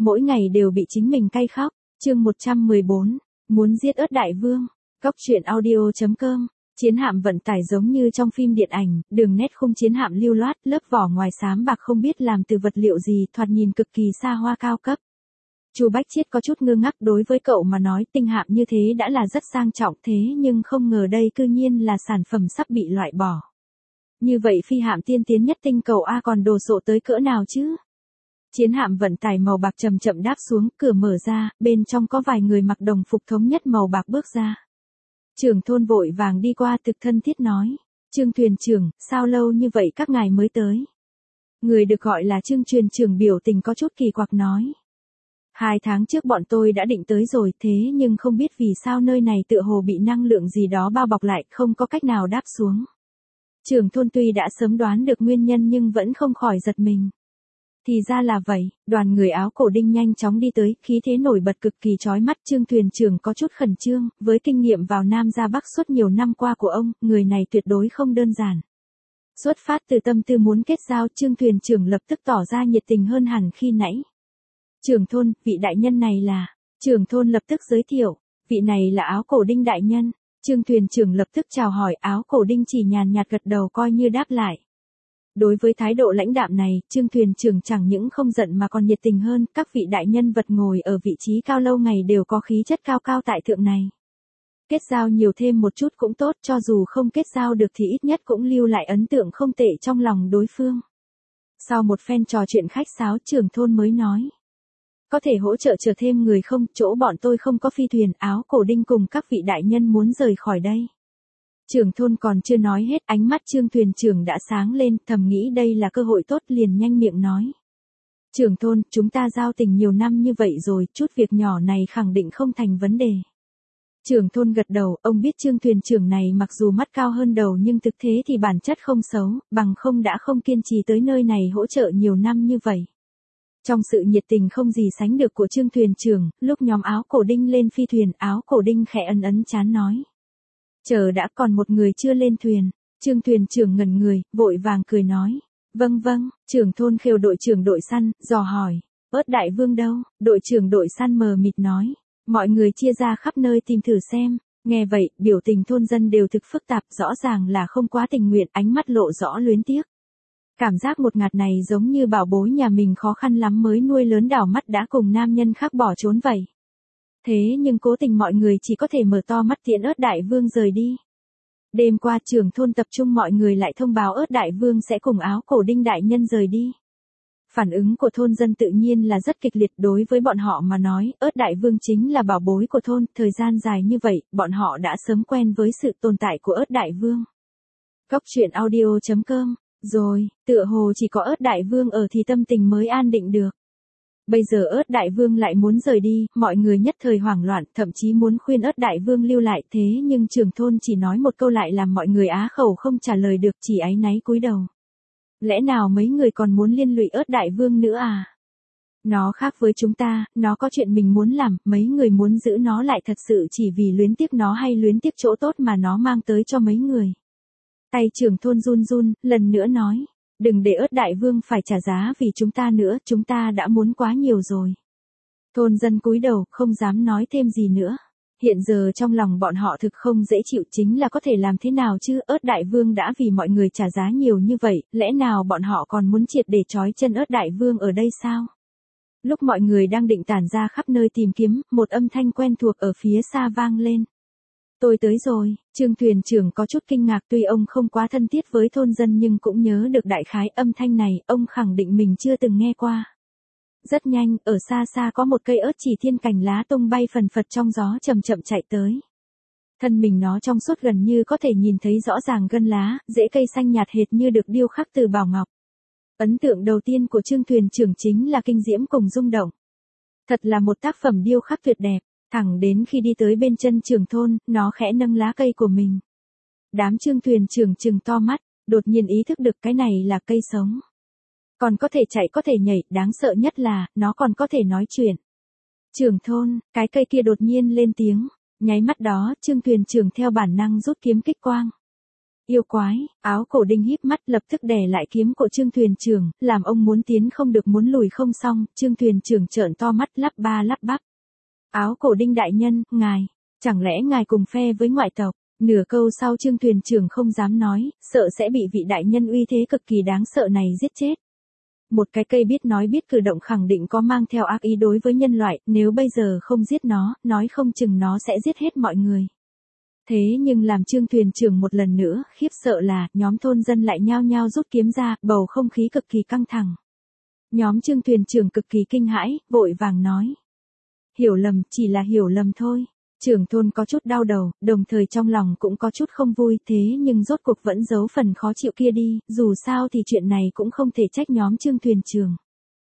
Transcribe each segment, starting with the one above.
mỗi ngày đều bị chính mình cay khóc. Chương 114, muốn giết ớt đại vương. Cóc truyện audio.com. Chiến hạm vận tải giống như trong phim điện ảnh, đường nét khung chiến hạm lưu loát, lớp vỏ ngoài xám bạc không biết làm từ vật liệu gì, thoạt nhìn cực kỳ xa hoa cao cấp. Chu Bách Chiết có chút ngơ ngác, đối với cậu mà nói tinh hạm như thế đã là rất sang trọng, thế nhưng không ngờ đây cư nhiên là sản phẩm sắp bị loại bỏ. Như vậy phi hạm tiên tiến nhất tinh cầu A còn đồ sộ tới cỡ nào chứ? Chiến hạm vận tải màu bạc chậm chậm đáp xuống, cửa mở ra, bên trong có vài người mặc đồng phục thống nhất màu bạc bước ra. Trưởng thôn vội vàng đi qua, thực thân thiết nói: Trương thuyền trưởng, sao lâu như vậy các ngài mới tới? Người được gọi là Trương thuyền trưởng biểu tình có chút kỳ quặc nói: 2 tháng trước bọn tôi đã định tới rồi, thế nhưng không biết vì sao nơi này tựa hồ bị năng lượng gì đó bao bọc lại, không có cách nào đáp xuống. Trưởng thôn tuy đã sớm đoán được nguyên nhân nhưng vẫn không khỏi giật mình. Thì ra là vậy, đoàn người áo cổ đinh nhanh chóng đi tới, khí thế nổi bật cực kỳ chói mắt. Trương thuyền trưởng có chút khẩn trương, với kinh nghiệm vào Nam ra Bắc suốt nhiều năm qua của ông, người này tuyệt đối không đơn giản. Xuất phát từ tâm tư muốn kết giao, Trương thuyền trưởng lập tức tỏ ra nhiệt tình hơn hẳn khi nãy. Trưởng thôn, vị đại nhân này là... Trưởng thôn lập tức giới thiệu, vị này là áo cổ đinh đại nhân. Trương thuyền trưởng lập tức chào hỏi, áo cổ đinh chỉ nhàn nhạt gật đầu coi như đáp lại. Đối với thái độ lãnh đạm này, Trương thuyền trưởng chẳng những không giận mà còn nhiệt tình hơn. Các vị đại nhân vật ngồi ở vị trí cao lâu ngày đều có khí chất cao cao tại thượng này. Kết giao nhiều thêm một chút cũng tốt, cho dù không kết giao được thì ít nhất cũng lưu lại ấn tượng không tệ trong lòng đối phương. Sau một phen trò chuyện khách sáo, trưởng thôn mới nói: Có thể hỗ trợ chờ thêm người không? Chỗ bọn tôi không có phi thuyền. Áo cổ đinh cùng các vị đại nhân muốn rời khỏi đây. Trưởng thôn còn chưa nói hết, ánh mắt Trương thuyền trưởng đã sáng lên, thầm nghĩ đây là cơ hội tốt, liền nhanh miệng nói: Trưởng thôn, chúng ta giao tình nhiều năm như vậy rồi, chút việc nhỏ này khẳng định không thành vấn đề. Trưởng thôn gật đầu, ông biết Trương thuyền trưởng này mặc dù mắt cao hơn đầu nhưng thực thế thì bản chất không xấu, bằng không đã không kiên trì tới nơi này hỗ trợ nhiều năm như vậy. Trong sự nhiệt tình không gì sánh được của Trương thuyền trưởng, lúc nhóm áo cổ đinh lên phi thuyền, áo cổ đinh khẽ ấn trán nói: Chờ đã, còn một người chưa lên thuyền. Trương thuyền trưởng ngẩn người, vội vàng cười nói: Vâng vâng. Trưởng thôn khều đội trưởng đội săn, dò hỏi: Ớt đại vương đâu? Đội trưởng đội săn mờ mịt nói: Mọi người chia ra khắp nơi tìm thử xem. Nghe vậy, biểu tình thôn dân đều thực phức tạp, rõ ràng là không quá tình nguyện, ánh mắt lộ rõ luyến tiếc. Cảm giác một ngạt này giống như bảo bối nhà mình khó khăn lắm mới nuôi lớn đảo mắt đã cùng nam nhân khác bỏ trốn vậy. Thế nhưng cố tình mọi người chỉ có thể mở to mắt tiễn ớt đại vương rời đi. Đêm qua trưởng thôn tập trung mọi người lại thông báo ớt đại vương sẽ cùng áo cổ đinh đại nhân rời đi. Phản ứng của thôn dân tự nhiên là rất kịch liệt, đối với bọn họ mà nói, ớt đại vương chính là bảo bối của thôn, thời gian dài như vậy, bọn họ đã sớm quen với sự tồn tại của ớt đại vương. Cóc truyện audio.com. Rồi, tựa hồ chỉ có ớt đại vương ở thì tâm tình mới an định được. Bây giờ ớt đại vương lại muốn rời đi, mọi người nhất thời hoảng loạn, thậm chí muốn khuyên ớt đại vương lưu lại, thế nhưng trưởng thôn chỉ nói một câu lại làm mọi người á khẩu không trả lời được, chỉ áy náy cúi đầu. Lẽ nào mấy người còn muốn liên lụy ớt đại vương nữa à? Nó khác với chúng ta, nó có chuyện mình muốn làm, mấy người muốn giữ nó lại thật sự chỉ vì luyến tiếc nó hay luyến tiếc chỗ tốt mà nó mang tới cho mấy người. Tay trưởng thôn run run, lần nữa nói: Đừng để ớt đại vương phải trả giá vì chúng ta nữa, chúng ta đã muốn quá nhiều rồi. Thôn dân cúi đầu, không dám nói thêm gì nữa. Hiện giờ trong lòng bọn họ thực không dễ chịu, chính là có thể làm thế nào chứ, ớt đại vương đã vì mọi người trả giá nhiều như vậy, lẽ nào bọn họ còn muốn triệt để trói chân ớt đại vương ở đây sao? Lúc mọi người đang định tản ra khắp nơi tìm kiếm, một âm thanh quen thuộc ở phía xa vang lên. Tôi tới rồi. Trương thuyền trưởng có chút kinh ngạc, tuy ông không quá thân thiết với thôn dân nhưng cũng nhớ được đại khái âm thanh này, ông khẳng định mình chưa từng nghe qua. Rất nhanh, ở xa xa có một cây ớt chỉ thiên cành lá tung bay phần phật trong gió chậm chậm chạy tới. Thân mình nó trong suốt gần như có thể nhìn thấy rõ ràng gân lá, rễ cây xanh nhạt hệt như được điêu khắc từ bảo ngọc. Ấn tượng đầu tiên của Trương thuyền trưởng chính là kinh diễm cùng rung động. Thật là một tác phẩm điêu khắc tuyệt đẹp. Thẳng đến khi đi tới bên chân trưởng thôn, nó khẽ nâng lá cây của mình. Đám Trương thuyền trưởng trừng to mắt, đột nhiên ý thức được cái này là cây sống. Còn có thể chạy có thể nhảy, đáng sợ nhất là, nó còn có thể nói chuyện. Trưởng thôn, cái cây kia đột nhiên lên tiếng, nháy mắt đó, Trương thuyền trưởng theo bản năng rút kiếm kích quang. Yêu quái, áo cổ đinh híp mắt lập tức đè lại kiếm của Trương thuyền trưởng, làm ông muốn tiến không được muốn lùi không xong, Trương thuyền trưởng trợn to mắt lắp ba lắp bắp. Áo cổ đinh đại nhân, ngài, chẳng lẽ ngài cùng phe với ngoại tộc? Nửa câu sau Trương thuyền trưởng không dám nói, sợ sẽ bị vị đại nhân uy thế cực kỳ đáng sợ này giết chết. Một cái cây biết nói biết cử động khẳng định có mang theo ác ý đối với nhân loại, nếu bây giờ không giết nó, nói không chừng nó sẽ giết hết mọi người. Thế nhưng làm Trương thuyền trưởng một lần nữa, khiếp sợ là, nhóm thôn dân lại nhao nhao rút kiếm ra, bầu không khí cực kỳ căng thẳng. Nhóm Trương thuyền trưởng cực kỳ kinh hãi, vội vàng nói. Hiểu lầm, chỉ là hiểu lầm thôi. Trưởng thôn có chút đau đầu, đồng thời trong lòng cũng có chút không vui, thế nhưng rốt cuộc vẫn giấu phần khó chịu kia đi, dù sao thì chuyện này cũng không thể trách nhóm Trương thuyền trưởng.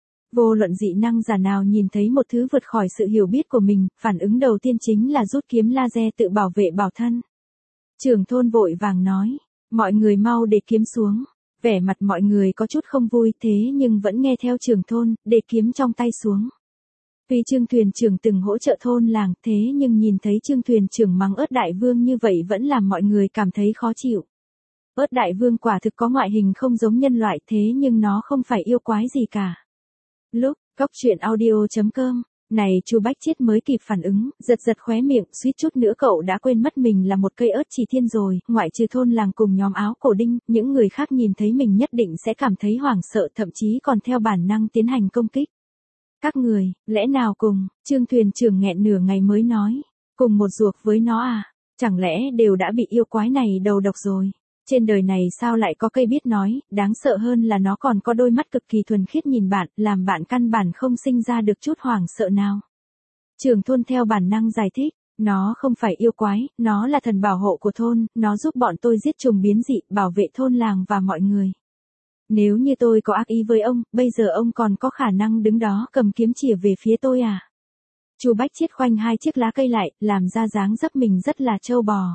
Vô luận dị năng giả nào nhìn thấy một thứ vượt khỏi sự hiểu biết của mình, phản ứng đầu tiên chính là rút kiếm laser tự bảo vệ bảo thân. Trưởng thôn vội vàng nói, mọi người mau để kiếm xuống. Vẻ mặt mọi người có chút không vui thế nhưng vẫn nghe theo trưởng thôn, để kiếm trong tay xuống. Vì Trương thuyền trưởng từng hỗ trợ thôn làng thế nhưng nhìn thấy Trương thuyền trưởng mắng ớt đại vương như vậy vẫn làm mọi người cảm thấy khó chịu. Ớt đại vương quả thực có ngoại hình không giống nhân loại thế nhưng nó không phải yêu quái gì cả. Lúc, Cóc Truyện Audio.com, này Chu Bách Chiết mới kịp phản ứng, giật giật khóe miệng, suýt chút nữa cậu đã quên mất mình là một cây ớt chỉ thiên rồi, ngoại trừ thôn làng cùng nhóm áo cổ đinh, những người khác nhìn thấy mình nhất định sẽ cảm thấy hoảng sợ thậm chí còn theo bản năng tiến hành công kích. Các người, lẽ nào cùng, Trương thuyền trưởng nghẹn nửa ngày mới nói, cùng một ruột với nó à, chẳng lẽ đều đã bị yêu quái này đầu độc rồi. Trên đời này sao lại có cây biết nói, đáng sợ hơn là nó còn có đôi mắt cực kỳ thuần khiết nhìn bạn, làm bạn căn bản không sinh ra được chút hoảng sợ nào. Trưởng thôn theo bản năng giải thích, nó không phải yêu quái, nó là thần bảo hộ của thôn, nó giúp bọn tôi giết trùng biến dị, bảo vệ thôn làng và mọi người. Nếu như tôi có ác ý với ông, bây giờ ông còn có khả năng đứng đó cầm kiếm chĩa về phía tôi à? Chu Bách Chiết khoanh hai chiếc lá cây lại, làm ra dáng dấp mình rất là trâu bò.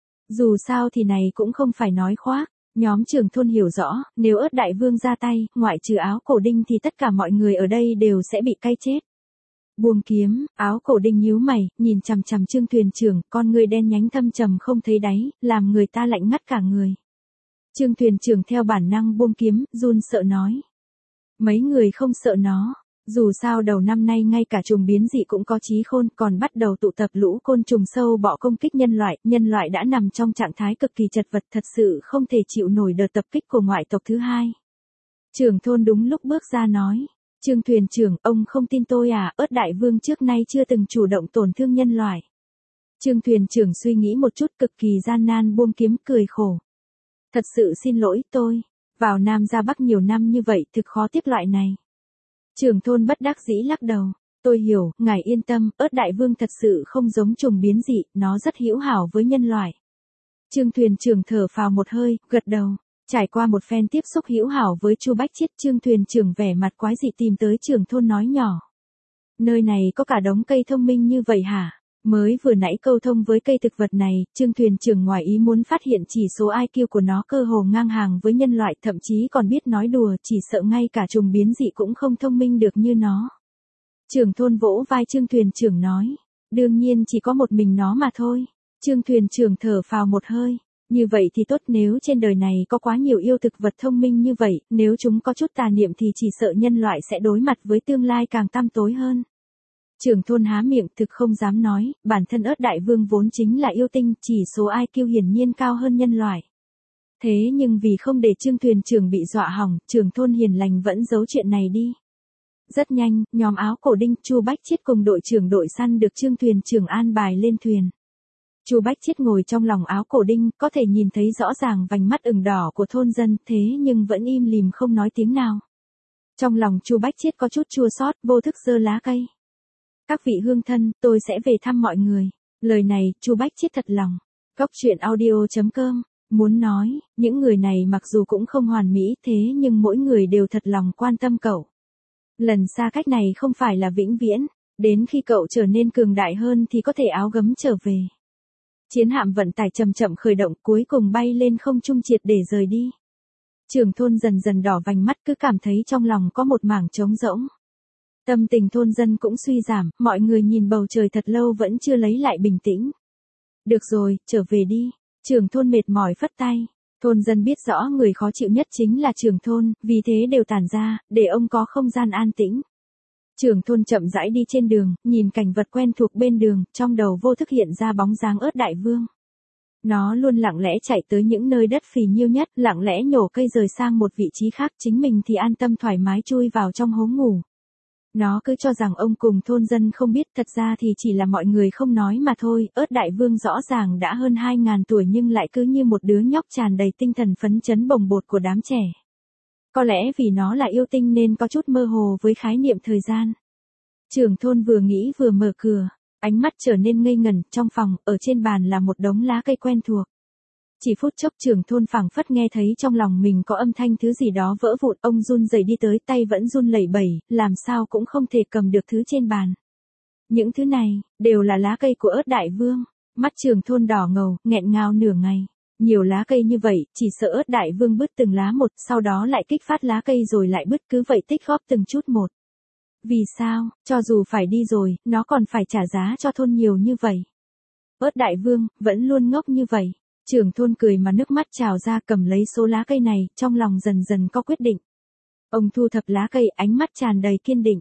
Dù sao thì này cũng không phải nói khoác, nhóm trưởng thôn hiểu rõ, nếu ớt đại vương ra tay, ngoại trừ áo cổ đinh thì tất cả mọi người ở đây đều sẽ bị cay chết. Buông kiếm, áo cổ đinh nhíu mày, nhìn chằm chằm Trương thuyền trưởng, con người đen nhánh thâm trầm không thấy đáy, làm người ta lạnh ngắt cả người. Trương thuyền trưởng theo bản năng buông kiếm, run sợ nói. Mấy người không sợ nó. Dù sao đầu năm nay ngay cả trùng biến dị cũng có trí khôn, còn bắt đầu tụ tập lũ côn trùng sâu bọ công kích nhân loại đã nằm trong trạng thái cực kỳ chật vật thật sự không thể chịu nổi đợt tập kích của ngoại tộc thứ hai. Trưởng thôn đúng lúc bước ra nói, Trương thuyền trưởng, ông không tin tôi à, ớt đại vương trước nay chưa từng chủ động tổn thương nhân loại. Trương thuyền trưởng suy nghĩ một chút cực kỳ gian nan buông kiếm cười khổ. Thật sự xin lỗi tôi, vào Nam ra Bắc nhiều năm như vậy thực khó tiếp loại này. Trưởng thôn bất đắc dĩ lắc đầu, tôi hiểu, ngài yên tâm, ớt đại vương thật sự không giống trùng biến dị, nó rất hữu hảo với nhân loại. Trương thuyền trưởng thở phào một hơi, gật đầu, trải qua một phen tiếp xúc hữu hảo với Chu Bách Chiết, Trương thuyền trưởng vẻ mặt quái dị tìm tới trưởng thôn nói nhỏ. Nơi này có cả đống cây thông minh như vậy hả? Mới vừa nãy câu thông với cây thực vật này, Trương thuyền trưởng ngoài ý muốn phát hiện chỉ số IQ của nó cơ hồ ngang hàng với nhân loại, thậm chí còn biết nói đùa, chỉ sợ ngay cả trùng biến dị cũng không thông minh được như nó. Trưởng thôn vỗ vai Trương thuyền trưởng nói, đương nhiên chỉ có một mình nó mà thôi. Trương thuyền trưởng thở phào một hơi, như vậy thì tốt, nếu trên đời này có quá nhiều yêu thực vật thông minh như vậy, nếu chúng có chút tà niệm thì chỉ sợ nhân loại sẽ đối mặt với tương lai càng tăm tối hơn. Trưởng thôn há miệng thực không dám nói, bản thân ớt đại vương vốn chính là yêu tinh, chỉ số IQ hiển nhiên cao hơn nhân loại. Thế nhưng vì không để Trương thuyền trưởng bị dọa hỏng, trưởng thôn hiền lành vẫn giấu chuyện này đi. Rất nhanh, nhóm áo cổ đinh, Chu Bách Chiết cùng đội trưởng đội săn được Trương thuyền trưởng an bài lên thuyền. Chu Bách Chiết ngồi trong lòng áo cổ đinh, có thể nhìn thấy rõ ràng vành mắt ửng đỏ của thôn dân, thế nhưng vẫn im lìm không nói tiếng nào. Trong lòng Chu Bách Chiết có chút chua xót, vô thức giơ lá cây. Các vị hương thân, tôi sẽ về thăm mọi người. Lời này, Chu Bách Chiết thật lòng. Cóc Truyện Audio.com, muốn nói, những người này mặc dù cũng không hoàn mỹ thế nhưng mỗi người đều thật lòng quan tâm cậu. Lần xa cách này không phải là vĩnh viễn, đến khi cậu trở nên cường đại hơn thì có thể áo gấm trở về. Chiến hạm vận tải chậm chậm khởi động cuối cùng bay lên không trung triệt để rời đi. Trưởng thôn dần dần đỏ vành mắt cứ cảm thấy trong lòng có một mảng trống rỗng. Tâm tình thôn dân cũng suy giảm, mọi người nhìn bầu trời thật lâu vẫn chưa lấy lại bình tĩnh. Được rồi, trở về đi. Trưởng thôn mệt mỏi phất tay. Thôn dân biết rõ người khó chịu nhất chính là trưởng thôn, vì thế đều tản ra, để ông có không gian an tĩnh. Trưởng thôn chậm rãi đi trên đường, nhìn cảnh vật quen thuộc bên đường, trong đầu vô thức hiện ra bóng dáng Ớt Đại Vương. Nó luôn lặng lẽ chạy tới những nơi đất phì nhiêu nhất, lặng lẽ nhổ cây rời sang một vị trí khác, chính mình thì an tâm thoải mái chui vào trong hố ngủ. Nó cứ cho rằng ông cùng thôn dân không biết, thật ra thì chỉ là mọi người không nói mà thôi. Ớt Đại Vương rõ ràng đã hơn 2.000 tuổi nhưng lại cứ như một đứa nhóc tràn đầy tinh thần phấn chấn bồng bột của đám trẻ. Có lẽ vì nó là yêu tinh nên có chút mơ hồ với khái niệm thời gian. Trưởng thôn vừa nghĩ vừa mở cửa, ánh mắt trở nên ngây ngẩn. Trong phòng, ở trên bàn là một đống lá cây quen thuộc. Chỉ phút chốc trưởng thôn phảng phất nghe thấy trong lòng mình có âm thanh thứ gì đó vỡ vụn, ông run rẩy đi tới, tay vẫn run lẩy bẩy, làm sao cũng không thể cầm được thứ trên bàn. Những thứ này, đều là lá cây của Ớt Đại Vương. Mắt trưởng thôn đỏ ngầu, nghẹn ngào nửa ngày. Nhiều lá cây như vậy, chỉ sợ Ớt Đại Vương bứt từng lá một, sau đó lại kích phát lá cây rồi lại bứt, cứ vậy tích góp từng chút một. Vì sao, cho dù phải đi rồi, nó còn phải trả giá cho thôn nhiều như vậy. Ớt Đại Vương, vẫn luôn ngốc như vậy. Trưởng thôn cười mà nước mắt trào ra, cầm lấy số lá cây này, trong lòng dần dần có quyết định. Ông thu thập lá cây, ánh mắt tràn đầy kiên định.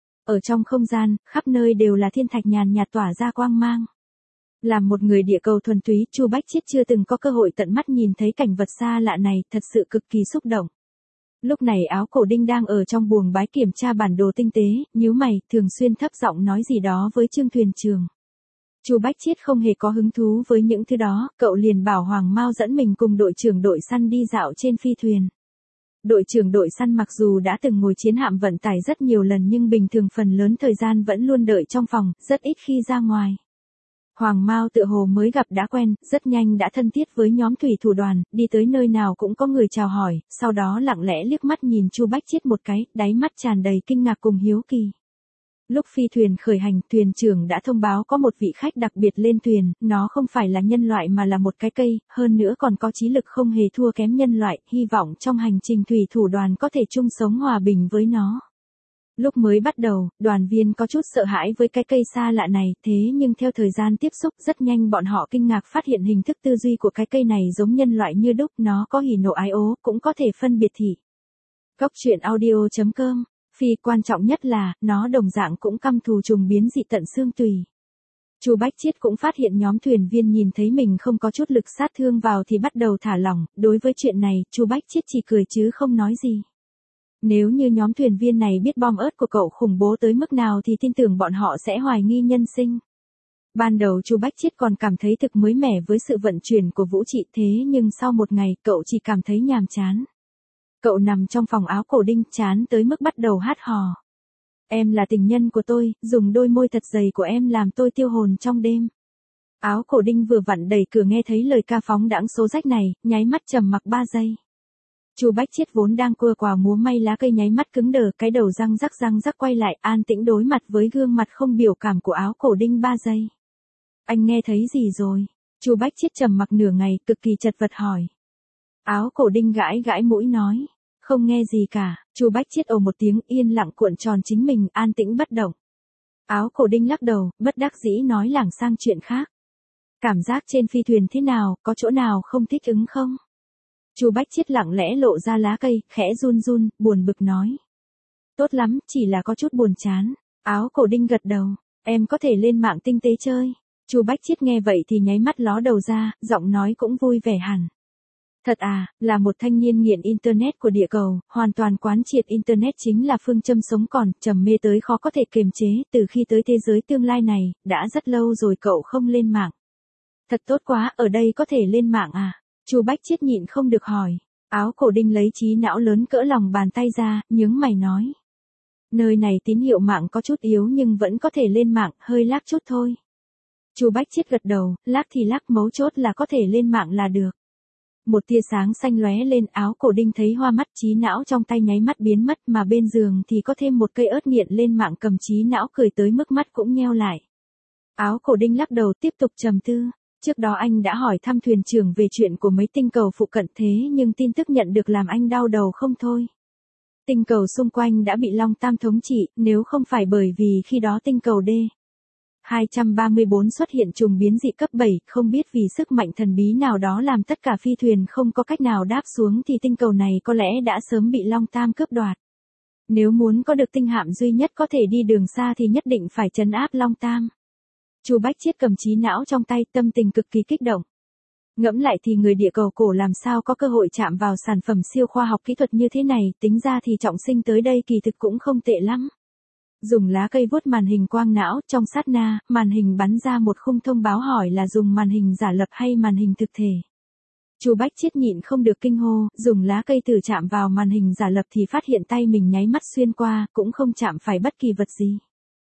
Ở trong không gian, khắp nơi đều là thiên thạch nhàn nhạt tỏa ra quang mang. Làm một người địa cầu thuần túy, Chu Bách Chiết chưa từng có cơ hội tận mắt nhìn thấy cảnh vật xa lạ này, thật sự cực kỳ xúc động. Lúc này Áo Cổ Đinh đang ở trong buồng bái kiểm tra bản đồ tinh tế, nhíu mày, thường xuyên thấp giọng nói gì đó với Trương thuyền trưởng. Chu Bách Chiết không hề có hứng thú với những thứ đó, cậu liền bảo Hoàng Mao dẫn mình cùng đội trưởng đội săn đi dạo trên phi thuyền. Đội trưởng đội săn mặc dù đã từng ngồi chiến hạm vận tải rất nhiều lần nhưng bình thường phần lớn thời gian vẫn luôn đợi trong phòng, rất ít khi ra ngoài. Hoàng Mao tựa hồ mới gặp đã quen, rất nhanh đã thân thiết với nhóm thủy thủ đoàn, đi tới nơi nào cũng có người chào hỏi, sau đó lặng lẽ liếc mắt nhìn Chu Bách Chiết một cái, đáy mắt tràn đầy kinh ngạc cùng hiếu kỳ. Lúc phi thuyền khởi hành, thuyền trưởng đã thông báo có một vị khách đặc biệt lên thuyền, nó không phải là nhân loại mà là một cái cây, hơn nữa còn có trí lực không hề thua kém nhân loại, hy vọng trong hành trình thủy thủ đoàn có thể chung sống hòa bình với nó. Lúc mới bắt đầu, đoàn viên có chút sợ hãi với cái cây xa lạ này, thế nhưng theo thời gian tiếp xúc rất nhanh bọn họ kinh ngạc phát hiện hình thức tư duy của cái cây này giống nhân loại như đúc, nó có hỉ nộ ái ố, cũng có thể phân biệt thị. Góc truyện audio.com. Phi quan trọng nhất là, nó đồng dạng cũng căm thù trùng biến dị tận xương tùy. Chu Bách Chiết cũng phát hiện nhóm thuyền viên nhìn thấy mình không có chút lực sát thương vào thì bắt đầu thả lỏng, đối với chuyện này, Chu Bách Chiết chỉ cười chứ không nói gì. Nếu như nhóm thuyền viên này biết bom ớt của cậu khủng bố tới mức nào thì tin tưởng bọn họ sẽ hoài nghi nhân sinh. Ban đầu Chu Bách Chiết còn cảm thấy thực mới mẻ với sự vận chuyển của vũ trụ, thế nhưng sau một ngày cậu chỉ cảm thấy nhàm chán. Cậu nằm trong phòng Áo Cổ Đinh, chán tới mức bắt đầu hát hò. Em là tình nhân của tôi, dùng đôi môi thật dày của em làm tôi tiêu hồn trong đêm. Áo Cổ Đinh vừa vặn đẩy cửa nghe thấy lời ca phóng đãng số rách này, nháy mắt trầm mặc 3 giây. Chu Bách Chiết vốn đang cua quào múa may lá cây nháy mắt cứng đờ, cái đầu răng rắc quay lại, an tĩnh đối mặt với gương mặt không biểu cảm của Áo Cổ Đinh 3 giây. Anh nghe thấy gì rồi? Chu Bách Chiết trầm mặc nửa ngày, cực kỳ chật vật hỏi. Áo Cổ Đinh gãi mũi nói, không nghe gì cả. Chu Bách Chiết ồ một tiếng, yên lặng cuộn tròn chính mình, an tĩnh bất động. Áo Cổ Đinh lắc đầu, bất đắc dĩ nói lảng sang chuyện khác. Cảm giác trên phi thuyền thế nào, có chỗ nào không thích ứng không? Chu Bách Chiết lặng lẽ lộ ra lá cây, khẽ run, buồn bực nói. Tốt lắm, chỉ là có chút buồn chán. Áo Cổ Đinh gật đầu, em có thể lên mạng tinh tế chơi. Chu Bách Chiết nghe vậy thì nháy mắt ló đầu ra, giọng nói cũng vui vẻ hẳn. Thật à, là một thanh niên nghiện Internet của địa cầu, hoàn toàn quán triệt Internet chính là phương châm sống còn, trầm mê tới khó có thể kiềm chế, từ khi tới thế giới tương lai này, đã rất lâu rồi cậu không lên mạng. Thật tốt quá, ở đây có thể lên mạng à? Chu Bách Chiết nhịn không được hỏi. Áo Cổ Đinh lấy trí não lớn cỡ lòng bàn tay ra, nhướng mày nói. Nơi này tín hiệu mạng có chút yếu nhưng vẫn có thể lên mạng, hơi lag chút thôi. Chu Bách Chiết gật đầu, lag thì lag, mấu chốt là có thể lên mạng là được. Một tia sáng xanh lóe lên, Áo Cổ Đinh thấy hoa mắt, trí não trong tay nháy mắt biến mất, mà bên giường thì có thêm một cây ớt nghiện lên mạng, cầm trí não cười tới mức mắt cũng nheo lại. Áo Cổ Đinh lắc đầu tiếp tục trầm tư. Trước đó anh đã hỏi thăm thuyền trưởng về chuyện của mấy tinh cầu phụ cận, thế nhưng tin tức nhận được làm anh đau đầu không thôi. Tinh cầu xung quanh đã bị Long Tam thống trị, nếu không phải bởi vì khi đó tinh cầu D. 234 xuất hiện trùng biến dị cấp 7, không biết vì sức mạnh thần bí nào đó làm tất cả phi thuyền không có cách nào đáp xuống thì tinh cầu này có lẽ đã sớm bị Long Tam cướp đoạt. Nếu muốn có được tinh hạm duy nhất có thể đi đường xa thì nhất định phải trấn áp Long Tam. Chu Bách Chiết cầm trí não trong tay, tâm tình cực kỳ kích động. Ngẫm lại thì người địa cầu cổ làm sao có cơ hội chạm vào sản phẩm siêu khoa học kỹ thuật như thế này, tính ra thì trọng sinh tới đây kỳ thực cũng không tệ lắm. Dùng lá cây vuốt màn hình quang não, trong sát na, màn hình bắn ra một khung thông báo hỏi là dùng màn hình giả lập hay màn hình thực thể. Chu Bách Chiết nhịn không được kinh hô, dùng lá cây thử chạm vào màn hình giả lập thì phát hiện tay mình nháy mắt xuyên qua, cũng không chạm phải bất kỳ vật gì.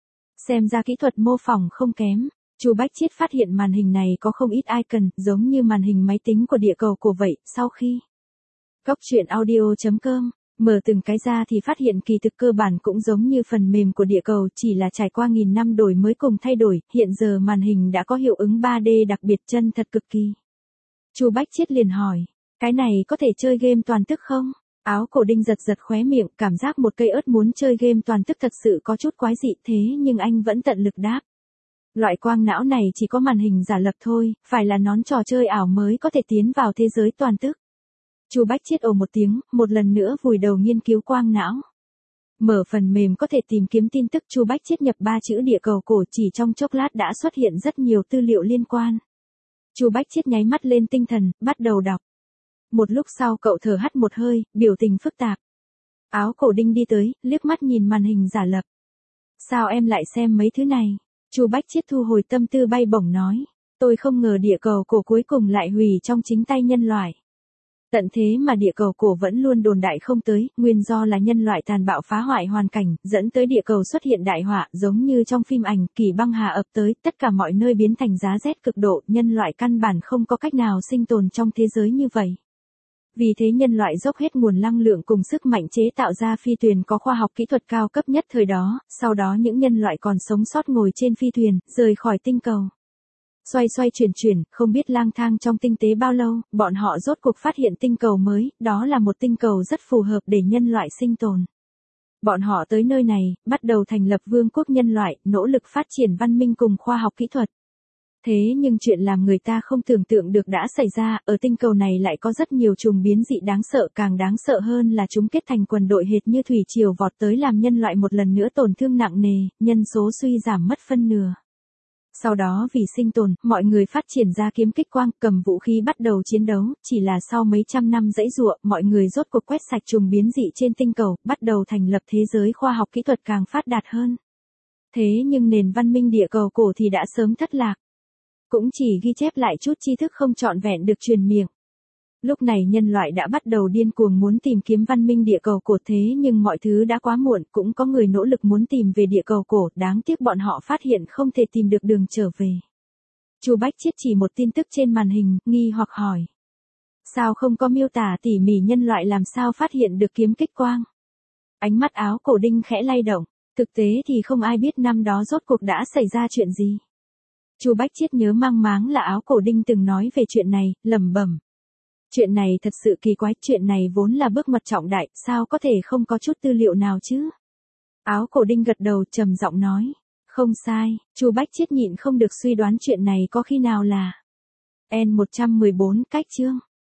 Xem ra kỹ thuật mô phỏng không kém. Chu Bách Chiết phát hiện màn hình này có không ít icon, giống như màn hình máy tính của địa cầu cổ vậy. Sau khi Cóc truyện audio.com mở từng cái ra thì phát hiện kỳ thực cơ bản cũng giống như phần mềm của địa cầu, chỉ là trải qua nghìn năm đổi mới cùng thay đổi, hiện giờ màn hình đã có hiệu ứng 3D đặc biệt chân thật cực kỳ. Chu Bách Chiết liền hỏi, cái này có thể chơi game toàn tức không? Áo cổ đinh giật giật khóe miệng, cảm giác một cây ớt muốn chơi game toàn tức thật sự có chút quái dị, thế nhưng anh vẫn tận lực đáp. Loại quang não này chỉ có màn hình giả lập thôi, phải là nón trò chơi ảo mới có thể tiến vào thế giới toàn tức. Chu Bách Chiết ồ một tiếng, một lần nữa vùi đầu nghiên cứu quang não. Mở phần mềm có thể tìm kiếm tin tức, Chu Bách Chiết nhập 3 chữ địa cầu cổ, chỉ trong chốc lát đã xuất hiện rất nhiều tư liệu liên quan. Chu Bách Chiết nháy mắt lên tinh thần, bắt đầu đọc. Một lúc sau cậu thở hắt một hơi, biểu tình phức tạp. Áo cổ đinh đi tới, liếc mắt nhìn màn hình giả lập. Sao em lại xem mấy thứ này? Chu Bách Chiết thu hồi tâm tư bay bổng nói. Tôi không ngờ địa cầu cổ cuối cùng lại hủy trong chính tay nhân loại. Tận thế mà địa cầu cổ vẫn luôn đồn đại không tới, nguyên do là nhân loại tàn bạo phá hoại hoàn cảnh, dẫn tới địa cầu xuất hiện đại họa, giống như trong phim ảnh, kỳ băng hà ập tới, tất cả mọi nơi biến thành giá rét cực độ, nhân loại căn bản không có cách nào sinh tồn trong thế giới như vậy. Vì thế nhân loại dốc hết nguồn năng lượng cùng sức mạnh chế tạo ra phi thuyền có khoa học kỹ thuật cao cấp nhất thời đó, sau đó những nhân loại còn sống sót ngồi trên phi thuyền, rời khỏi tinh cầu. Xoay xoay chuyển, không biết lang thang trong tinh tế bao lâu, bọn họ rốt cuộc phát hiện tinh cầu mới, đó là một tinh cầu rất phù hợp để nhân loại sinh tồn. Bọn họ tới nơi này, bắt đầu thành lập vương quốc nhân loại, nỗ lực phát triển văn minh cùng khoa học kỹ thuật. Thế nhưng chuyện làm người ta không tưởng tượng được đã xảy ra, ở tinh cầu này lại có rất nhiều trùng biến dị đáng sợ, càng đáng sợ hơn là chúng kết thành quần đội hệt như thủy triều vọt tới làm nhân loại một lần nữa tổn thương nặng nề, nhân số suy giảm mất phân nửa. Sau đó vì sinh tồn, mọi người phát triển ra kiếm kích quang, cầm vũ khí bắt đầu chiến đấu, chỉ là sau mấy trăm năm giãy giụa, mọi người rốt cuộc quét sạch trùng biến dị trên tinh cầu, bắt đầu thành lập thế giới khoa học kỹ thuật càng phát đạt hơn. Thế nhưng nền văn minh địa cầu cổ thì đã sớm thất lạc. Cũng chỉ ghi chép lại chút tri thức không trọn vẹn được truyền miệng. Lúc này nhân loại đã bắt đầu điên cuồng muốn tìm kiếm văn minh địa cầu cổ, thế nhưng mọi thứ đã quá muộn, cũng có người nỗ lực muốn tìm về địa cầu cổ, đáng tiếc bọn họ phát hiện không thể tìm được đường trở về. Chu Bách Chiết chỉ một tin tức trên màn hình, nghi hoặc hỏi. Sao không có miêu tả tỉ mỉ nhân loại làm sao phát hiện được kiếm kích quang? Ánh mắt áo cổ đinh khẽ lay động, thực tế thì không ai biết năm đó rốt cuộc đã xảy ra chuyện gì. Chu Bách Chiết nhớ mang máng là áo cổ đinh từng nói về chuyện này, lẩm bẩm. Chuyện này thật sự kỳ quái, chuyện này vốn là bước ngoặt trọng đại, sao có thể không có chút tư liệu nào chứ? Áo cổ đinh gật đầu trầm giọng nói. Không sai, Chu Bách Chiết nhịn không được suy đoán chuyện này có khi nào là N114 cách chương.